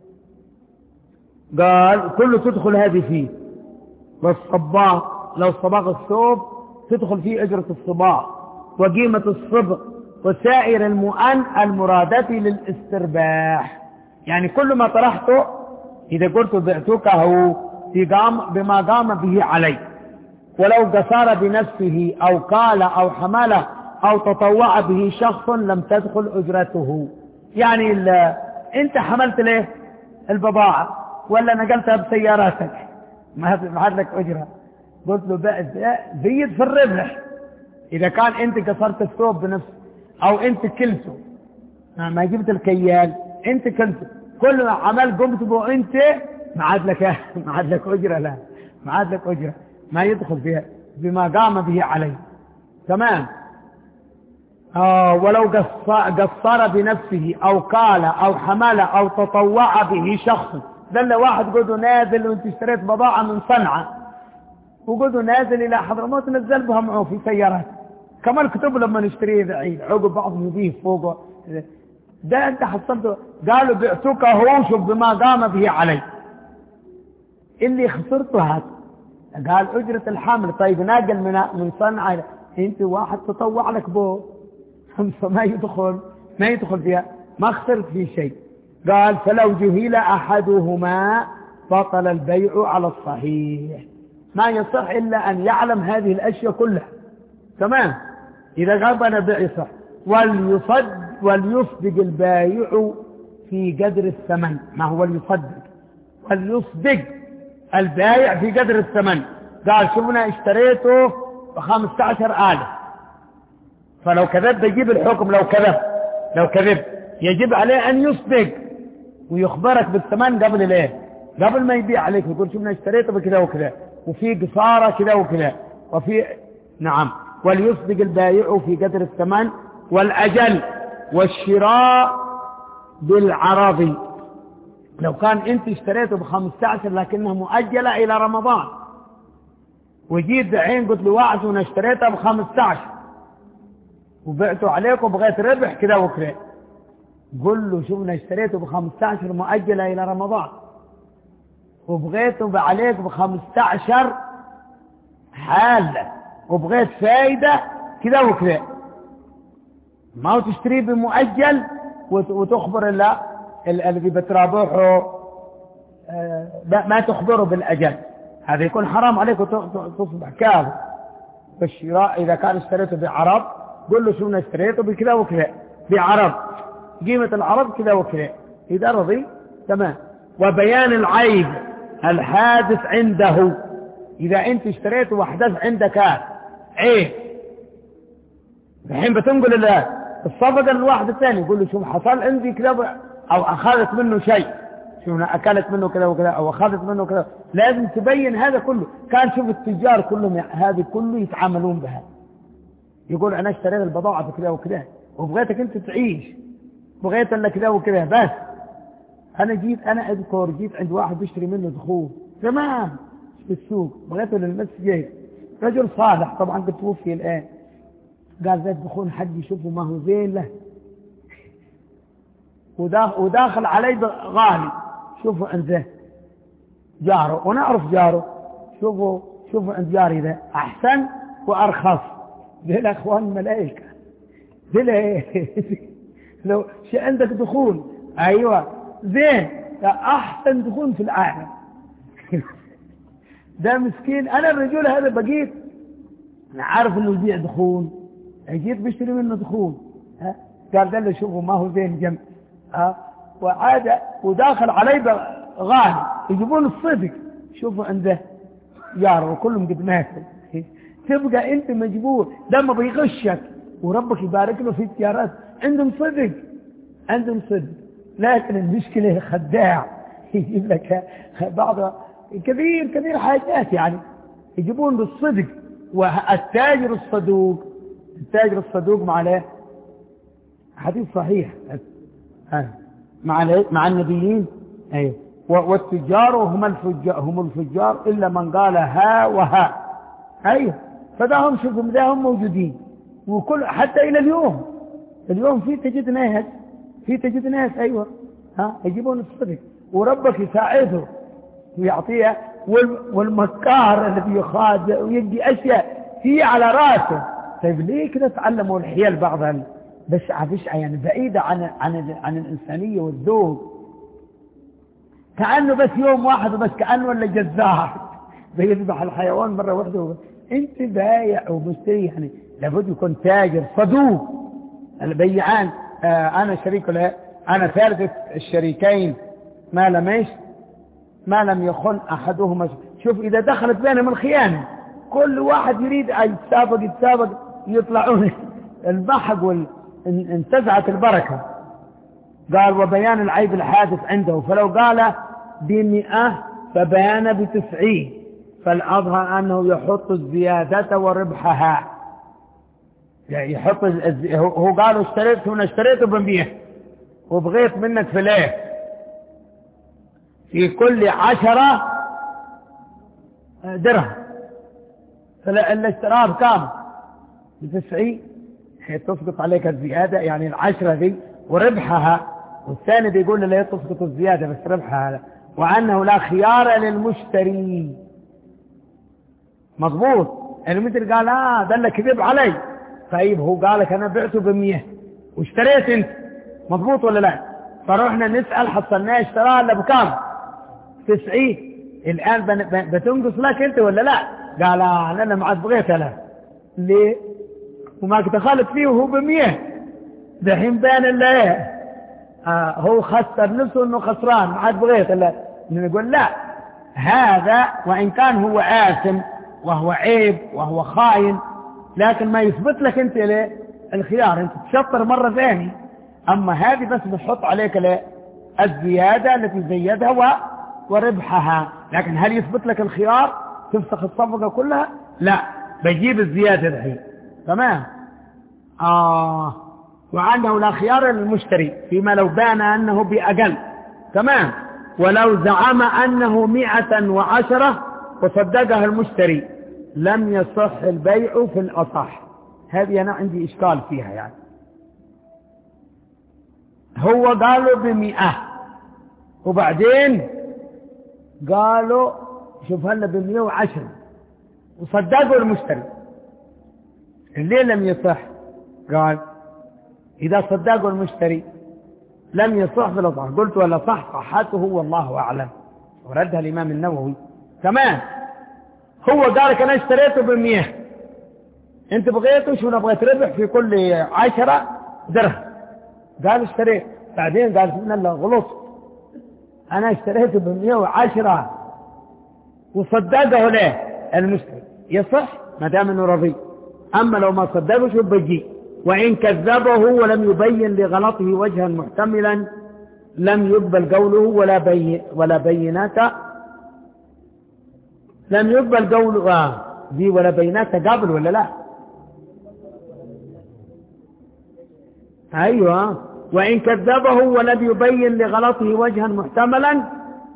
قال كله تدخل هذه فيه. والصباغ لو صباغ الثوب تدخل فيه أجرة الصباغ وقيمة الصبغ وسائر المؤن المرادة للاسترباح، يعني كل ما طرحته إذا قلت بعتكه بما قام به علي، ولو قصار بنفسه أو قال أو حمل أو تطوع به شخص لم تدخل أجرته. يعني أنت حملت له البضاعة ولا نقلتها بسياراتك ما عاد لك أجرة، قلت له زيد في الربح. إذا كان أنت قصرت الثوب بنفسه أو أنت كلته ما جبت الكيال أنت كلته، كل ما عمل قمت به أنت ما عاد لك ما عاد لك أجرة، لا ما عاد لك أجرة، ما يدخل فيها بما قام به عليه تمام. آه ولو قصر بنفسه أو قال أو حمل أو تطوع به شخص، دل واحد قده نازل وانت اشتريت بضاعة من صنعاء وقده نازل إلى حضرموت نزل بها معه في سيارات، كمان كتب لما نشتريه بعيد عقب بعضهم يضيف فوقه، ده انت حصلته. قالوا بعتك هو شوف بما قام به علي، اللي خسرته هذا. قال أجرة الحمل طيب ناقل من من صنعاء، انت واحد تطوع لك بو فما يدخل ما يدخل فيها، ما خسرت في شيء. قال فلو جهل أحدهما بطل البيع على الصحيح، ما يصح إلا أن يعلم هذه الأشياء كلها تمام. إذا غاب أنا بيع صح. وليصد وليصدق البايع في قدر الثمن، ما هو ليصدق وليصدق البايع في قدر الثمن. قال شوفنا اشتريته بخمسة عشر آلاف، فلو كذب بيجيب الحكم، لو كذب لو كذب يجب عليه أن يصدق ويخبرك بالثمن قبل الايه قبل ما يبيع عليك، يقول شوفنا اشتريته بكذا وكذا وفي قصارة كذا وكذا وفي نعم. وليصدق البايع في قدر الثمن والأجل والشراء بالعرض. لو كان انت اشتريته بخمسة عشر لكنها مؤجلة إلى رمضان، وجيت دحين قلت له واحد وانا اشتريتها بخمسة عشر وبعته عليك وبغيت ربح كذا وكذا، قل له شوفنا اشتريته بخمسة عشر مؤجلة إلى رمضان وبغيته عليك بخمسة عشر حالة وبغيت فايدة كذا وكذا، ما هو تشتري بمؤجل وتخبر الله الذي بترابحه ما تخبره بالأجل، هذا يكون حرام عليك وتصبح كاذب. بالشراء إذا كان اشتريته بعرض قل له شو أنا اشتريته بكذا وكذا بعرض، قيمة العرض كذا وكذا، إذا رضي تمام. وبيان العيب الحادث عنده، إذا أنت اشتريته وحدث عندك عيب الحين بتنقل الصفقة للواحد الثاني يقول له شو حصل عندي كذا أو أخذت منه شيء، شو أكلت منه كذا وكذا أو أخذت منه كذا، لازم تبين هذا كله. كان شوف التجار كلهم هذه كله يتعاملون بها، يقول أنا اشتريت البضاعة بكذا وكذا وبغيتك أنت تعيش، بغيت لك كذا وكذا، بس أنا جيت أنا أذكر جيت عند واحد بيشتري منه دخول تمام في السوق، بغيته للمسجد، رجل صالح طبعا قد توفي الآن، قال ذات دخول حد يشوفه ما هو زين له وداخل علي غالي، شوفوا عند ذا جاره ونعرف جاره، شوفوا شوفوا عند جاري ذا أحسن وأرخص، ذي الأخوان ملائكة ذي لو شي عندك دخول أيوة زين أحسن دخول في العالم ده مسكين. أنا الرجل هذا بقيت أنا عارف إنه يبيع دخول، جيت بشتري منه دخول، ها قال ده اللي شوفوا ما هو زين جنب، ها وعاد وداخل علي غالي، يجيبون الصدق، شوفوا عنده جاره وكلهم قد ماتوا، تبقى أنت مجبور ده ما بيغشك وربك يبارك له في التجارات، عندهم صدق عندهم صدق، لكن المشكلة خداع يجيب لك بعض كثير كثير حاجات يعني يجيبون بالصدق. والتاجر الصدوق التاجر الصدوق مع له حديث صحيح مع مع النبيين ايوه، والتجار هم الفجار هم الفجار الا من قال ها وها، ايوه فده هم شوفوا ده هم موجودين، وكل حتى الى اليوم اليوم في تجد ناس في تجد ناس ايوه ها يجيبون الصدق وربك يساعده ويعطيه، والمكار الذي يخادع ويدي اشياء هي على راسه. طيب ليه كده تعلموا الحيل بعضها بشعة بشعة يعني بعيدة عن عن عن الإنسانية والذوق، كأنه بس يوم واحد بس كأنه ولا جزار بيذبح الحيوان مرة واحدة. انت بايع ومشتري يعني لابد يكون تاجر صدوق. البيعان آه انا شريك له، انا ثالث الشريكين ما لم ما لم يخن احدهما. شوف اذا دخلت بينهم الخيانة كل واحد يريد ان يتسابق يتسابق يطلعون البحق وانتزعت البركة. قال وبيان العيب الحادث عنده، فلو قال بمئة فبيان بتسعين، فالأظهر أنه يحط الزيادة وربحها، يعني يحط الزي... هو قالوا اشتريت هنا اشتريته بمئة وبغيت منك فليه في كل عشرة درهم، فاللي اشتراه بكام بتسعين تسقط عليك الزيادة، يعني العشرة دي وربحها. والثاني بيقول لا تسقط الزيادة بس ربحها، وأنه لا خيار للمشتري. مضبوط يعني مثل قال اه ده اللي كذب علي، طيب هو قال لك انا بعته بمية واشتريت انت، مضبوط ولا لا؟ فروحنا نسأل حصلناه اشتراه الا بكام؟ تسعين. الان بتنقص لك انت ولا لا؟ قال اه انا ما عاد بغيت له. ليه؟ وما دخلت فيه وهو بمية، دحين بان الله آه هو خسر نفسه انه خسران ما عاد بغيت له. نقول لا، هذا وان كان هو آثم وهو عيب وهو خاين، لكن ما يثبت لك انت ليه الخيار، انت تشطر مرة ثاني. اما هذه بس بتحط عليك ليه الزيادة التي زيدها و... وربحها، لكن هل يثبت لك الخيار تفسخ الصفقة كلها؟ لا، بيجيب الزيادة الحين. تمام. آه وعنده لا خيار للمشتري فيما لو بان أنه بأقل. تمام. ولو زعم أنه مئة وعشرة وصدقها المشتري لم يصح البيع في الأصح. هذه أنا عندي إشكال فيها، يعني هو قالوا بمئة وبعدين قالوا شوف هلا بمئة وعشرة، وصدقوا المشتري. ليه لم يصح؟ قال إذا صدقوا المشتري لم يصح بلا صح. قلت ولا صح صحته والله أعلم. وردها الإمام النووي كمان. هو قال لك أنا اشتريته بمية، أنت بغيته شو نبغى تربح في كل عشرة درهم. قال اشتريت، بعدين قال سبحان الله غلط، أنا اشتريته بمية وعشرة وصدقه له المشتري، يصح ما دام انه رضي. اما لو ما صدقه شو بيجي؟ وان كذبه ولم يبين لغلطه وجها محتملا لم يقبل قوله ولا بي ولا بينات لم يقبل قوله آه دي ولا بينات قبل ولا لا؟ ايوه. وان كذبه ولم يبين لغلطه وجها محتملا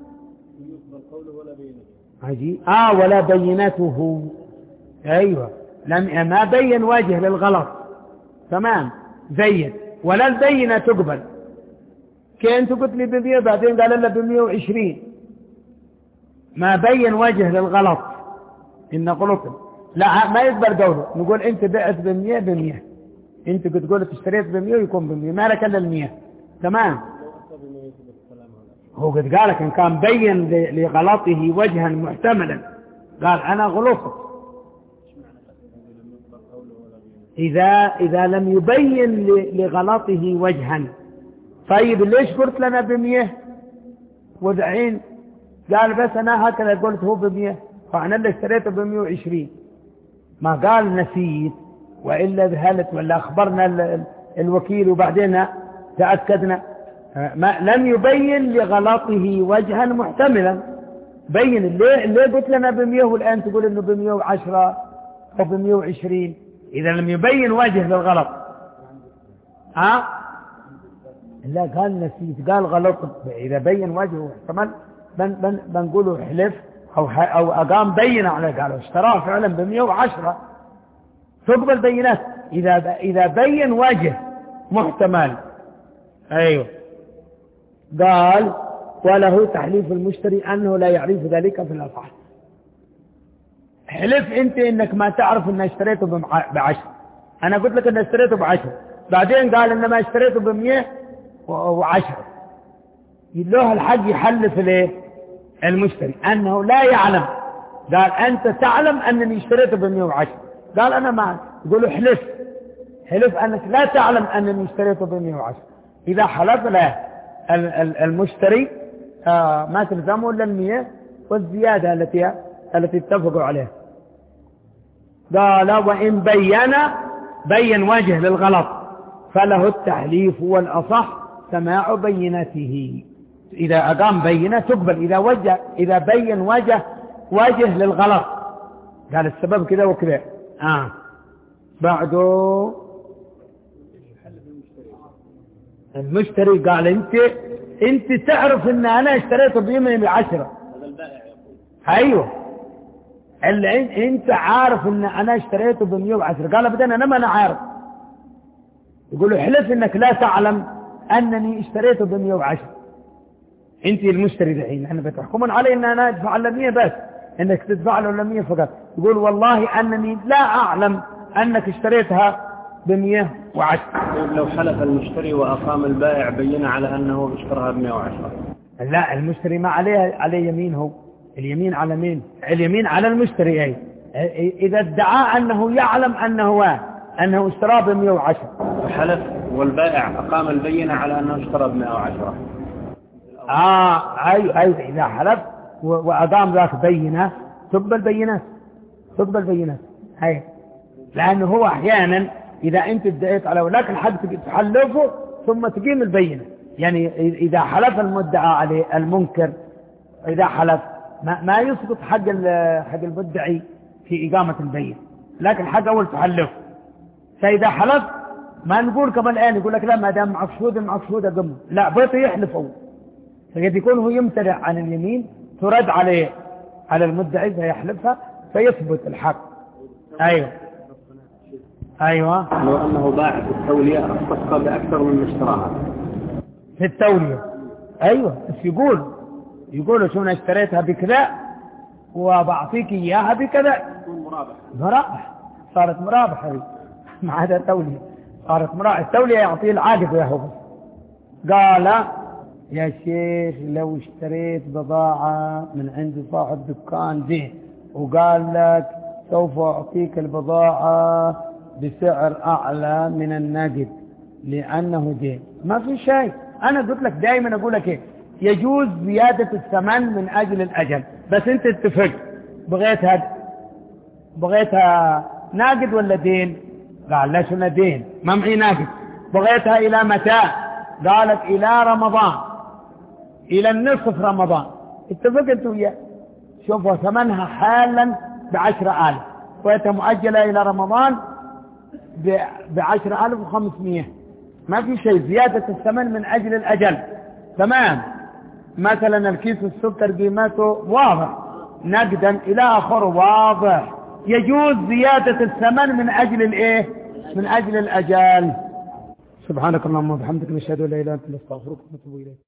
عجيب. اه ولا بينته. ايوه لم ما بين وجه للغلط. تمام زين. ولا البينة تقبل. كي انت قلت لي بمية بعدين قال لنا بمية وعشرين، ما بين وجه للغلط إن غلط لا ما يقبل قوله. نقول انت بعت بمية بمية، انت كنت تقول اشتريت بمية ويكون بمية، ما لك الا المية. تمام. هو قد قالك إن كان بين لغلطه وجها محتملا قال أنا غلطت. إذا إذا لم يبين لغلطه وجها. طيب ليش قلت لنا بمية ودعين؟ قال بس أنا هكذا قلت هو بمية فأنا اللي اشتريته بمية وعشرين. ما قال نسيت وإلا ذهلت ولا أخبرنا الوكيل وبعدين تأكدنا. ما لم يبين لغلطه وجها محتملا. بين ليه ليه قلت لنا بمية والآن تقول إنه بمية وعشرة أو بمية وعشرين؟ إذا لم يبين وجه للغلط. ها؟ لا قال نسيت، قال غلط. إذا بين وجهه محتمل بن بن بنقوله حلف أو أو أقام بينة عليه. قالوا اشتراه فعلا بمية وعشرة تقبل بينات إذا إذا بين وجه محتمل. أيوه. قال وله تحليف المشتري أنه لا يعرف ذلك في الأصح. حلف أنت إنك ما تعرف إن اشتريته بعشر. أنا قلت لك إن اشتريته بعشر، بعدين قال إنما اشتريته بمية وعشر. له الحق يحلف ليه المشتري أنه لا يعلم. قال أنت تعلم أنني اشتريته بمية وعشر. قال أنا ما. يقولوا حلف حلف أنك لا تعلم أنني اشتريته بمية وعشر. إذا حلف له المشتري آه ما تلزمه إلا المية والزيادة التي التي اتفقوا عليها. قال وإن بين بين وجه للغلط فله التحليف والأصح سماع بينته. إذا أقام بينة تقبل إذا وجه إذا بين وجه وجه للغلط. قال السبب كذا وكذا. آه بعده المشتري قال انت انت تعرف ان انا اشتريته بيمين بعشرة. هذا البائع يقول ايوه اللي انت عارف ان انا اشتريته بمية وعشرة. قال ابدا انا ما انا عارف. يقول له حلف انك لا تعلم انني اشتريته بمية وعشرة. انت المشتري دحين انا بتحكمون علي ان انا ادفع له مية بس انك تدفع له مية فقط. يقول والله انني لا اعلم انك اشتريتها بمية وعشرة. لو حلف المشتري وأقام البائع بينة على أنه اشتراها بمية وعشرة. لا المشتري ما عليه عليه يمين. هو اليمين على مين؟ اليمين على المشتري. أي إذا ادعى أنه يعلم أنه أنه اشتراه بمية وعشرة حلف والبائع أقام البينة على أنه اشترى بمية وعشرة. آه أيوة أيوة إذا حلف وأقام ذاك بينة تقبل بينات تقبل بينات. هاي لأنه هو أحيانا إذا أنت ادعيت على ولاك الحق تحلفه ثم تقيم البينة. يعني إذا حلف المدعى عليه المنكر إذا حلف ما, ما يسقط حق حق المدعي في إقامة البينة، لكن الحق أول تحلفه. فإذا حلف ما نقول كمان الآن يقول لك لا ما دام معك شهود معك شهود أقم. لا بيته يحلف أول. فقد يكون هو يمتنع عن اليمين ترد عليه على المدعي فيحلفها فيثبت الحق. أيوه أيوة. لو أنه باع في التولية الصفقة بأكثر من اشتراها في التولية. أيوة بس يقول يقول شو أنا اشتريتها بكذا وبعطيك إياها بكذا. مرابحة مرابح، صارت مرابحة ما عدا تولية، صارت مرابحة. التولية يعطيه العاقد ويهو. قال يا شيخ لو اشتريت بضاعة من عند صاحب دكان دين وقال لك سوف أعطيك البضاعة بسعر أعلى من النقد لأنه دين، ما في شيء. أنا قلت لك دائما أقول لك إيه، يجوز زيادة الثمن من أجل الأجل، بس أنت اتفق بغيتها بغيتها ناقد ولا دين؟ قال لا شنو دين، ما معي ناقد. بغيتها إلى متى؟ قالت إلى رمضان، إلى النصف رمضان. اتفقت وياه، شوفوا ثمنها حالا بعشرة آلاف، بغيتها مؤجلة إلى رمضان بعشرة آلاف وخمسمائة، ما في شيء. زيادة الثمن من أجل الأجل، تمام. مثلا الكيس السكر قيمته واضح نقدا إلى آخره واضح، يجوز زيادة الثمن من أجل الإيه؟ من أجل الأجل. سبحانك اللهم وبحمدك نشهد أن لا إله إلا أنت نستغفرك ونتوب إليك.